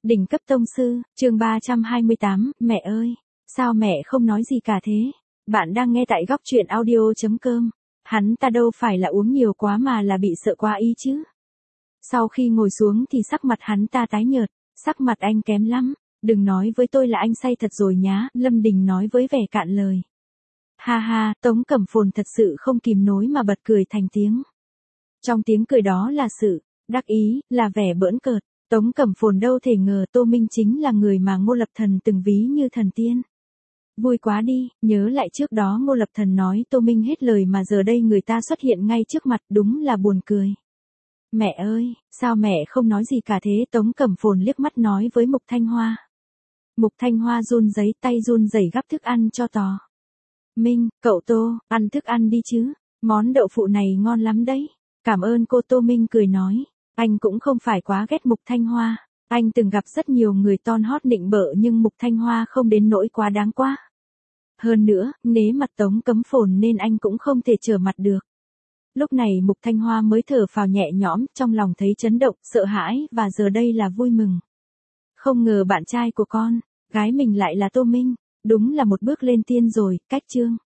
Đỉnh cấp tông sư, chương 328, mẹ ơi, sao mẹ không nói gì cả thế? Bạn đang nghe tại góc truyện audio.com. Hắn ta đâu phải là uống nhiều quá mà là bị sợ quá ý chứ. Sau khi ngồi xuống thì sắc mặt hắn ta tái nhợt, sắc mặt anh kém lắm, đừng nói với tôi là anh say thật rồi nhá, Lâm Đình nói với vẻ cạn lời. Ha ha, Tống Cẩm Phồn thật sự không kìm nổi mà bật cười thành tiếng. Trong tiếng cười đó là sự đắc ý, là vẻ bỡn cợt. Tống Cẩm Phồn đâu thể ngờ Tô Minh chính là người mà Ngô Lập Thần từng ví như thần tiên. Vui quá đi, nhớ lại trước đó Ngô Lập Thần nói Tô Minh hết lời mà giờ đây người ta xuất hiện ngay trước mặt, đúng là buồn cười. Mẹ ơi, sao mẹ không nói gì cả thế? Tống Cẩm Phồn liếc mắt nói với Mục Thanh Hoa. Mục Thanh Hoa run rẩy tay run rẩy gắp thức ăn cho Tò Minh, cậu Tô, ăn thức ăn đi chứ, món đậu phụ này ngon lắm đấy. Cảm ơn cô. Tô Minh cười nói. Anh cũng không phải quá ghét Mục Thanh Hoa, anh từng gặp rất nhiều người ton hót nịnh bợ nhưng Mục Thanh Hoa không đến nỗi quá đáng quá. Hơn nữa, nể mặt Tống Cẩm Phồn nên anh cũng không thể trở mặt được. Lúc này Mục Thanh Hoa mới thở phào nhẹ nhõm, trong lòng thấy chấn động, sợ hãi và giờ đây là vui mừng. Không ngờ bạn trai của con gái mình lại là Tô Minh, đúng là một bước lên tiên rồi. Cách chương